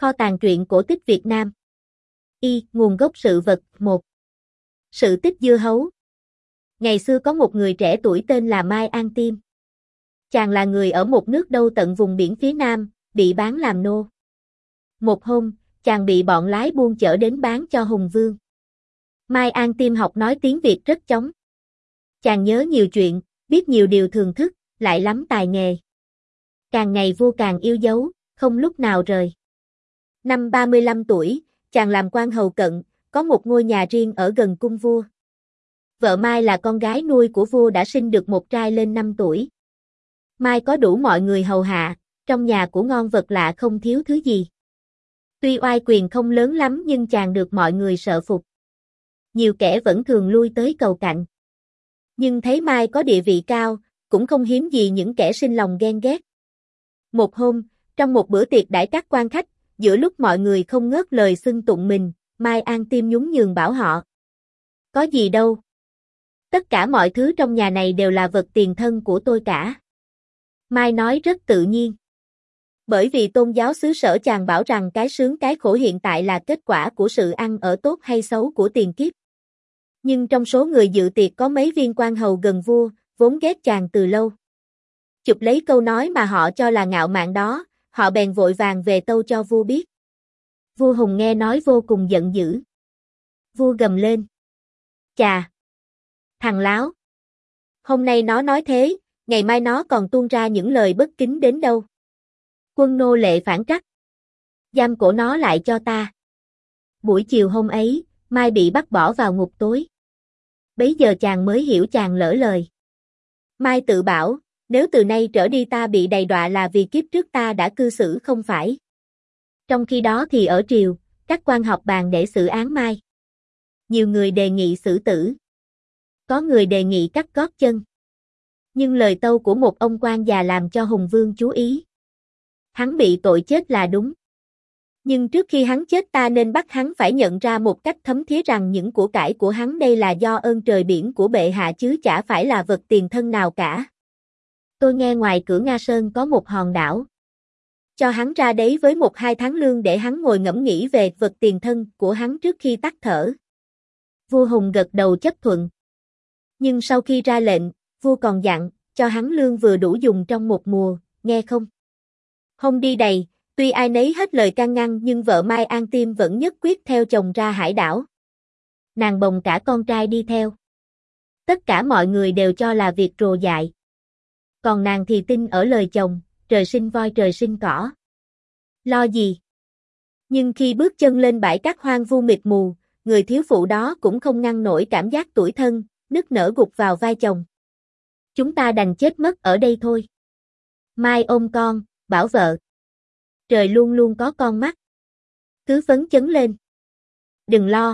Kho tàng truyện cổ tích Việt Nam. Nguồn gốc sự vật 1. Sự tích dưa hấu. Ngày xưa có một người trẻ tuổi tên là Mai An Tiêm. Chàng là người ở một nước đâu tận vùng biển phía Nam, bị bán làm nô. Một hôm, chàng bị bọn lái buôn chở đến bán cho Hùng Vương. Mai An Tiêm học nói tiếng Việt rất chóng. Chàng nhớ nhiều chuyện, biết nhiều điều thường thức, lại lắm tài nghề. Càng ngày vua càng yêu dấu, không lúc nào rời. Năm 35 tuổi, chàng làm quan hầu cận, có một ngôi nhà riêng ở gần cung vua. Vợ Mai là con gái nuôi của vua đã sinh được một trai lên 5 tuổi. Mai có đủ mọi người hầu hạ, trong nhà của ngon vật lạ không thiếu thứ gì. Tuy oai quyền không lớn lắm nhưng chàng được mọi người sợ phục. Nhiều kẻ vẫn thường lui tới cầu cạnh. Nhưng thấy Mai có địa vị cao, cũng không hiếm gì những kẻ sinh lòng ghen ghét. Một hôm, trong một bữa tiệc đãi các quan khách, giữa lúc mọi người không ngớt lời xưng tụng mình, Mai An Tiêm nhún nhường bảo họ. Có gì đâu. Tất cả mọi thứ trong nhà này đều là vật tiền thân của tôi cả. Mai nói rất tự nhiên. Bởi vì tôn giáo xứ sở chàng bảo rằng cái sướng cái khổ hiện tại là kết quả của sự ăn ở tốt hay xấu của tiền kiếp. Nhưng trong số người dự tiệc có mấy viên quan hầu gần vua, vốn ghét chàng từ lâu. Chụp lấy câu nói mà họ cho là ngạo mạn đó, họ bèn vội vàng về tâu cho vua biết. Vua Hùng nghe nói vô cùng giận dữ. Vua gầm lên. Chà! Thằng láo! Hôm nay nó nói thế, ngày mai nó còn tuôn ra những lời bất kính đến đâu. Quân nô lệ phản trắc. Giam cổ nó lại cho ta. Buổi chiều hôm ấy, Mai bị bắt bỏ vào ngục tối. Bấy giờ chàng mới hiểu chàng lỡ lời. Mai tự bảo, nếu từ nay trở đi ta bị đầy đọa là vì kiếp trước ta đã cư xử không phải. Trong khi đó thì ở triều, các quan họp bàn để xử án Mai. Nhiều người đề nghị xử tử. Có người đề nghị cắt gót chân. Nhưng lời tâu của một ông quan già làm cho Hùng Vương chú ý. Hắn bị tội chết là đúng. Nhưng trước khi hắn chết ta nên bắt hắn phải nhận ra một cách thấm thía rằng những của cải của hắn đây là do ơn trời biển của bệ hạ chứ chả phải là vật tiền thân nào cả. Tôi nghe ngoài cửa Nga Sơn có một hòn đảo. Cho hắn ra đấy với 1-2 tháng lương để hắn ngồi ngẫm nghĩ về vật tiền thân của hắn trước khi tắt thở. Vua Hùng gật đầu chấp thuận. Nhưng sau khi ra lệnh, vua còn dặn, cho hắn lương vừa đủ dùng trong một mùa, nghe không? Hôm đi đầy, tuy ai nấy hết lời can ngăn nhưng vợ Mai An Tiêm vẫn nhất quyết theo chồng ra hải đảo. Nàng bồng cả con trai đi theo. Tất cả mọi người đều cho là việc rồ dại. Còn nàng thì tin ở lời chồng, trời sinh voi trời sinh cỏ. Lo gì? Nhưng khi bước chân lên bãi cát hoang vu mịt mù, người thiếu phụ đó cũng không ngăn nổi cảm giác tủi thân, nức nở gục vào vai chồng. Chúng ta đành chết mất ở đây thôi. Mai ôm con, bảo vợ. Trời luôn luôn có con mắt. Cứ phấn chấn lên. Đừng lo.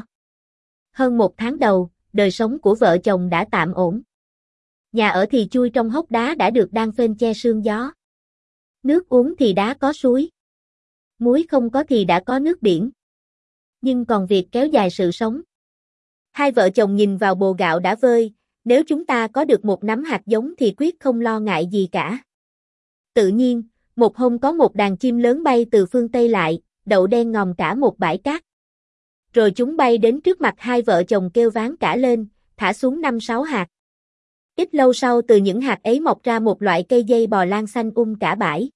Hơn 1 tháng đầu, đời sống của vợ chồng đã tạm ổn. Nhà ở thì chui trong hốc đá đã được đan phên che sương gió. Nước uống thì đá có suối. Muối không có thì đã có nước biển. Nhưng còn việc kéo dài sự sống. Hai vợ chồng nhìn vào bồ gạo đã vơi, nếu chúng ta có được một nắm hạt giống thì quyết không lo ngại gì cả. Tự nhiên, một hôm có một đàn chim lớn bay từ phương Tây lại, đậu đen ngòm cả một bãi cát. Rồi chúng bay đến trước mặt hai vợ chồng kêu ván cả lên, thả xuống 5-6 hạt. Ít lâu sau từ những hạt ấy mọc ra một loại cây dây bò lan xanh cả bãi.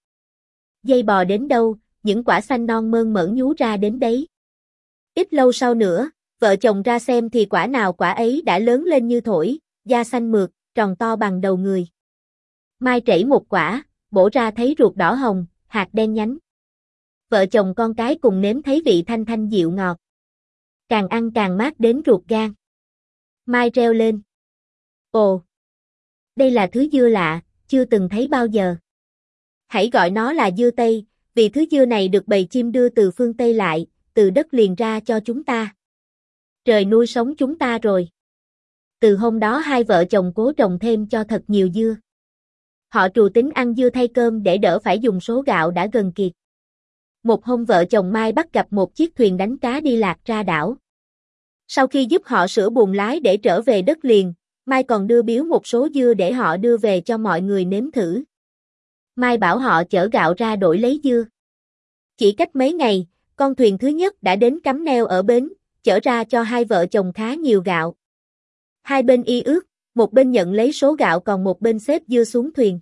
Dây bò đến đâu, những quả xanh non mơn mởn nhú ra đến đấy. Ít lâu sau nữa, vợ chồng ra xem thì quả nào quả ấy đã lớn lên như thổi, da xanh mượt, tròn to bằng đầu người. Mai trẩy một quả, bổ ra thấy ruột đỏ hồng, hạt đen nhánh. Vợ chồng con cái cùng nếm thấy vị thanh thanh dịu ngọt. Càng ăn càng mát đến ruột gan. Mai reo lên. Ồ! Đây là thứ dưa lạ, chưa từng thấy bao giờ. Hãy gọi nó là dưa Tây, vì thứ dưa này được bầy chim đưa từ phương Tây lại, từ đất liền ra cho chúng ta. Trời nuôi sống chúng ta rồi. Từ hôm đó hai vợ chồng cố trồng thêm cho thật nhiều dưa. Họ trù tính ăn dưa thay cơm để đỡ phải dùng số gạo đã gần kiệt. Một hôm vợ chồng Mai bắt gặp một chiếc thuyền đánh cá đi lạc ra đảo. Sau khi giúp họ sửa buồng lái để trở về đất liền, Mai còn đưa biếu một số dưa để họ đưa về cho mọi người nếm thử. Mai bảo họ chở gạo ra đổi lấy dưa. Chỉ cách mấy ngày, Con thuyền thứ nhất đã đến cắm neo ở bến, chở ra cho hai vợ chồng khá nhiều gạo. Hai bên y ước, một bên nhận lấy số gạo còn một bên xếp dưa xuống thuyền.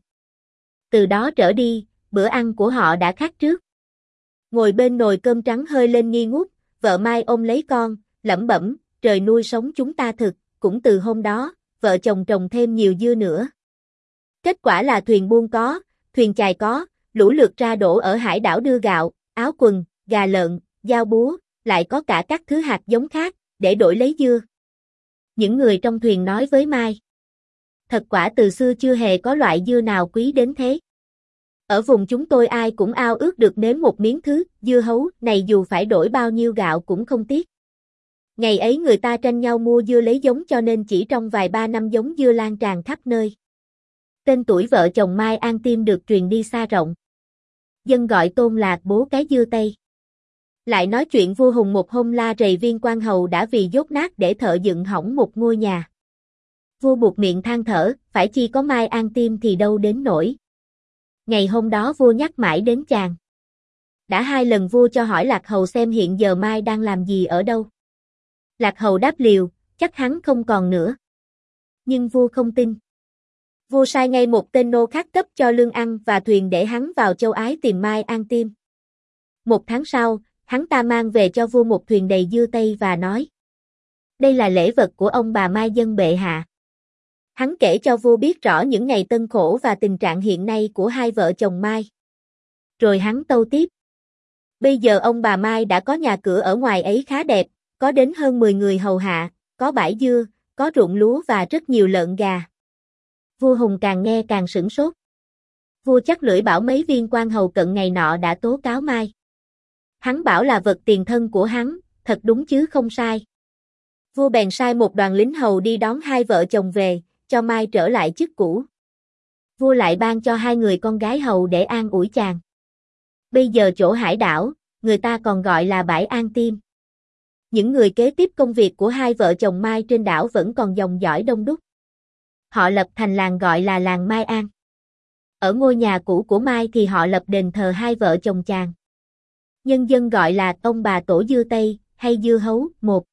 Từ đó trở đi, bữa ăn của họ đã khác trước. Ngồi bên nồi cơm trắng hơi lên nghi ngút, vợ Mai ôm lấy con, lẩm bẩm, trời nuôi sống chúng ta thực, cũng từ hôm đó, vợ chồng trồng thêm nhiều dưa nữa. Kết quả là thuyền buôn có, thuyền chài có, lũ lượt ra đổ ở hải đảo đưa gạo, áo quần, gà lợn, dao búa, lại có cả các thứ hạt giống khác, để đổi lấy dưa. Những người trong thuyền nói với Mai. Thật quả từ xưa chưa hề có loại dưa nào quý đến thế. Ở vùng chúng tôi ai cũng ao ước được nếm một miếng thứ dưa hấu này dù phải đổi bao nhiêu gạo cũng không tiếc. Ngày ấy người ta tranh nhau mua dưa lấy giống cho nên chỉ trong vài ba năm giống dưa lan tràn khắp nơi. Tên tuổi vợ chồng Mai An Tiêm được truyền đi xa rộng. Dân gọi Tôn là bố cái dưa Tây. Lại nói chuyện vua Hùng một hôm la rầy Viên Quan Hầu đã vì dốt nát để thợ dựng hỏng một ngôi nhà. Vua buộc miệng than thở, phải chi có Mai An Tiêm thì đâu đến nổi. Ngày hôm đó vua nhắc mãi đến chàng. Đã hai lần vua cho hỏi Lạc Hầu xem hiện giờ Mai đang làm gì ở đâu. Lạc Hầu đáp liều, chắc hắn không còn nữa. Nhưng vua không tin. Vua sai ngay một tên nô khác cấp cho lương ăn và thuyền để hắn vào châu Ái tìm Mai An Tiêm. Một tháng sau, hắn ta mang về cho vua một thuyền đầy dưa Tây và nói. Đây là lễ vật của ông bà Mai dân bệ hạ. Hắn kể cho vua biết rõ những ngày tân khổ và tình trạng hiện nay của hai vợ chồng Mai. Rồi hắn tâu tiếp. Bây giờ ông bà Mai đã có nhà cửa ở ngoài ấy khá đẹp, có đến hơn 10 người hầu hạ, có bãi dưa, có ruộng lúa và rất nhiều lợn gà. Vua Hùng càng nghe càng sửng sốt. Vua chắc lưỡi bảo mấy viên quan hầu cận ngày nọ đã tố cáo Mai. Hắn bảo là vật tiền thân của hắn, thật đúng chứ không sai. Vua bèn sai một đoàn lính hầu đi đón hai vợ chồng về, cho Mai trở lại chức cũ. Vua lại ban cho hai người con gái hầu để an ủi chàng. Bây giờ chỗ hải đảo, người ta còn gọi là bãi An Tiêm. Những người kế tiếp công việc của hai vợ chồng Mai trên đảo vẫn còn dòng dõi đông đúc. Họ lập thành làng gọi là làng Mai An. Ở ngôi nhà cũ của Mai thì họ lập đền thờ hai vợ chồng chàng. Nhân dân gọi là ông bà tổ dưa Tây hay dưa hấu một.